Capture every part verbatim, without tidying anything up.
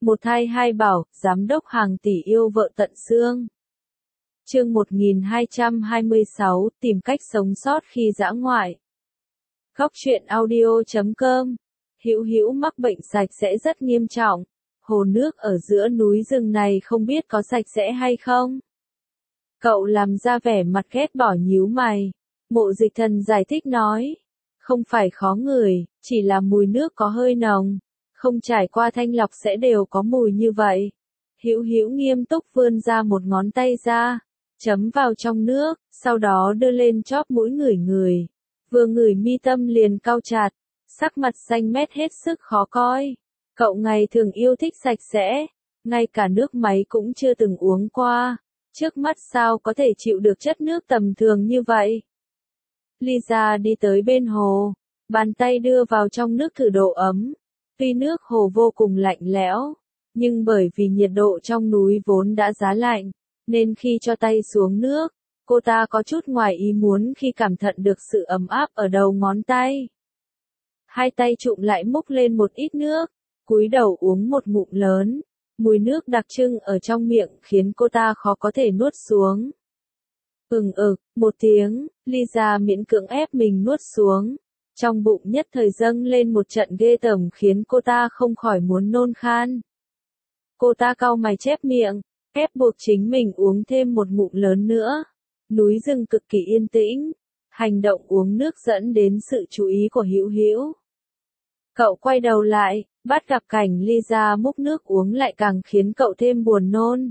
Một thai hai bảo, giám đốc hàng tỷ yêu vợ tận xương. Chương một nghìn hai trăm hai mươi sáu, tìm cách sống sót khi dã ngoại. Góc truyện audio chấm com. Hữu Hữu mắc bệnh sạch sẽ rất nghiêm trọng. Hồ nước ở giữa núi rừng này không biết có sạch sẽ hay không. Cậu làm ra vẻ mặt ghét bỏ nhíu mày. Mộ Dịch Thần giải thích nói. Không phải khó ngửi, chỉ là mùi nước có hơi nồng. Không trải qua thanh lọc sẽ đều có mùi như vậy. Hữu Hữu nghiêm túc vươn ra một ngón tay ra, chấm vào trong nước, sau đó đưa lên chóp mũi ngửi ngửi. Vừa ngửi mi tâm liền cau chặt, sắc mặt xanh mét hết sức khó coi. Cậu ngày thường yêu thích sạch sẽ, ngay cả nước máy cũng chưa từng uống qua. Trước mắt sao có thể chịu được chất nước tầm thường như vậy? Lisa đi tới bên hồ, bàn tay đưa vào trong nước thử độ ấm. Tuy nước hồ vô cùng lạnh lẽo, nhưng bởi vì nhiệt độ trong núi vốn đã giá lạnh, nên khi cho tay xuống nước, cô ta có chút ngoài ý muốn khi cảm nhận được sự ấm áp ở đầu ngón tay. Hai tay chụm lại múc lên một ít nước, cúi đầu uống một ngụm lớn, mùi nước đặc trưng ở trong miệng khiến cô ta khó có thể nuốt xuống. Ừng ực, một tiếng, Lisa miễn cưỡng ép mình nuốt xuống. Trong bụng nhất thời dâng lên một trận ghê tởm khiến cô ta không khỏi muốn nôn khan. Cô ta cau mày chép miệng, ép buộc chính mình uống thêm một ngụm lớn nữa. Núi rừng cực kỳ yên tĩnh, hành động uống nước dẫn đến sự chú ý của Hữu Hữu. Cậu quay đầu lại, bắt gặp cảnh Lisa múc nước uống lại càng khiến cậu thêm buồn nôn.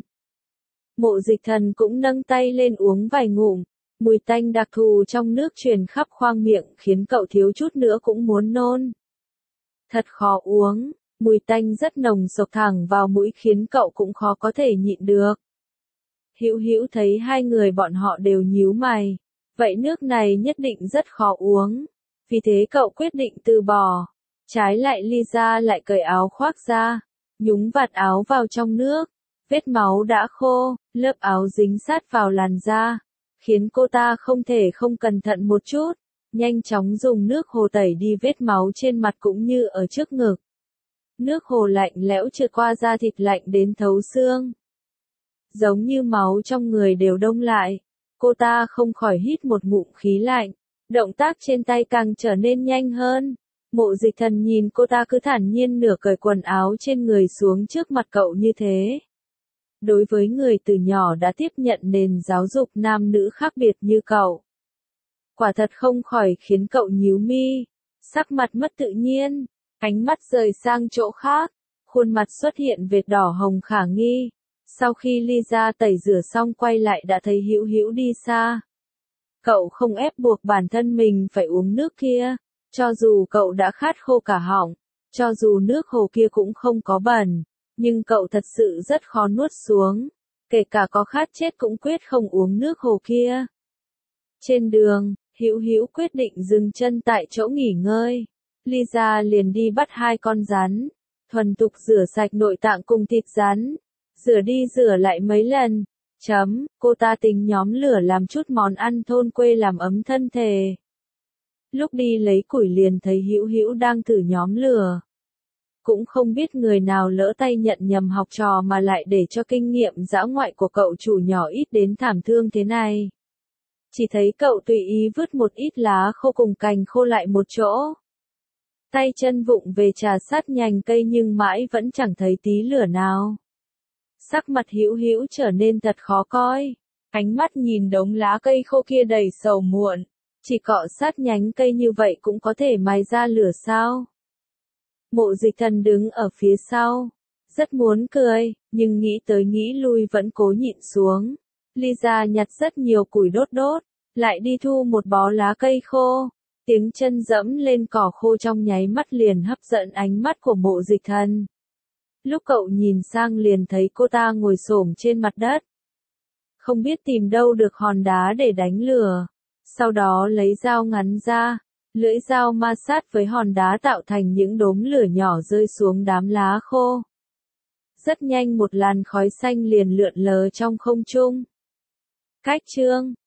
Mộ Dịch Thần cũng nâng tay lên uống vài ngụm. Mùi tanh đặc thù trong nước truyền khắp khoang miệng khiến cậu thiếu chút nữa cũng muốn nôn. Thật khó uống, mùi tanh rất nồng sộc thẳng vào mũi khiến cậu cũng khó có thể nhịn được. Hữu Hữu thấy hai người bọn họ đều nhíu mày, vậy nước này nhất định rất khó uống. Vì thế cậu quyết định từ bỏ. Trái lại Lisa lại cởi áo khoác ra, nhúng vạt áo vào trong nước. Vết máu đã khô, lớp áo dính sát vào làn da, khiến cô ta không thể không cẩn thận một chút, nhanh chóng dùng nước hồ tẩy đi vết máu trên mặt cũng như ở trước ngực. Nước hồ lạnh lẽo trượt qua da thịt lạnh đến thấu xương. Giống như máu trong người đều đông lại, cô ta không khỏi hít một ngụm khí lạnh, động tác trên tay càng trở nên nhanh hơn. Mộ Dịch Thần nhìn cô ta cứ thản nhiên nửa cởi quần áo trên người xuống trước mặt cậu như thế. Đối với người từ nhỏ đã tiếp nhận nền giáo dục nam nữ khác biệt như cậu, quả thật không khỏi khiến cậu nhíu mi, sắc mặt mất tự nhiên, ánh mắt rời sang chỗ khác, khuôn mặt xuất hiện vệt đỏ hồng khả nghi. Sau khi Lisa tẩy rửa xong quay lại đã thấy Hữu Hữu đi xa. Cậu không ép buộc bản thân mình phải uống nước kia, cho dù cậu đã khát khô cả họng, cho dù nước hồ kia cũng không có bẩn. Nhưng cậu thật sự rất khó nuốt xuống, kể cả có khát chết cũng quyết không uống nước hồ kia. Trên đường, Hữu Hữu quyết định dừng chân tại chỗ nghỉ ngơi. Lisa liền đi bắt hai con rắn, thuần thục rửa sạch nội tạng cùng thịt rắn, rửa đi rửa lại mấy lần. Chấm, cô ta tính nhóm lửa làm chút món ăn thôn quê làm ấm thân thể. Lúc đi lấy củi liền thấy Hữu Hữu đang thử nhóm lửa. Cũng không biết người nào lỡ tay nhận nhầm học trò mà lại để cho kinh nghiệm dã ngoại của cậu chủ nhỏ ít đến thảm thương thế này. Chỉ thấy cậu tùy ý vứt một ít lá khô cùng cành khô lại một chỗ. Tay chân vụng về trà sát nhành cây nhưng mãi vẫn chẳng thấy tí lửa nào. Sắc mặt Hữu Hữu trở nên thật khó coi. Ánh mắt nhìn đống lá cây khô kia đầy sầu muộn. Chỉ cọ sát nhánh cây như vậy cũng có thể mài ra lửa sao? Mộ Dịch Thần đứng ở phía sau, rất muốn cười, nhưng nghĩ tới nghĩ lui vẫn cố nhịn xuống. Lisa nhặt rất nhiều củi đốt đốt, lại đi thu một bó lá cây khô. Tiếng chân dẫm lên cỏ khô trong nháy mắt liền hấp dẫn ánh mắt của Mộ Dịch Thần. Lúc cậu nhìn sang liền thấy cô ta ngồi xổm trên mặt đất. Không biết tìm đâu được hòn đá để đánh lửa. Sau đó lấy dao ngắn ra. Lưỡi dao ma sát với hòn đá tạo thành những đốm lửa nhỏ rơi xuống đám lá khô. Rất nhanh một làn khói xanh liền lượn lờ trong không trung. Cách chương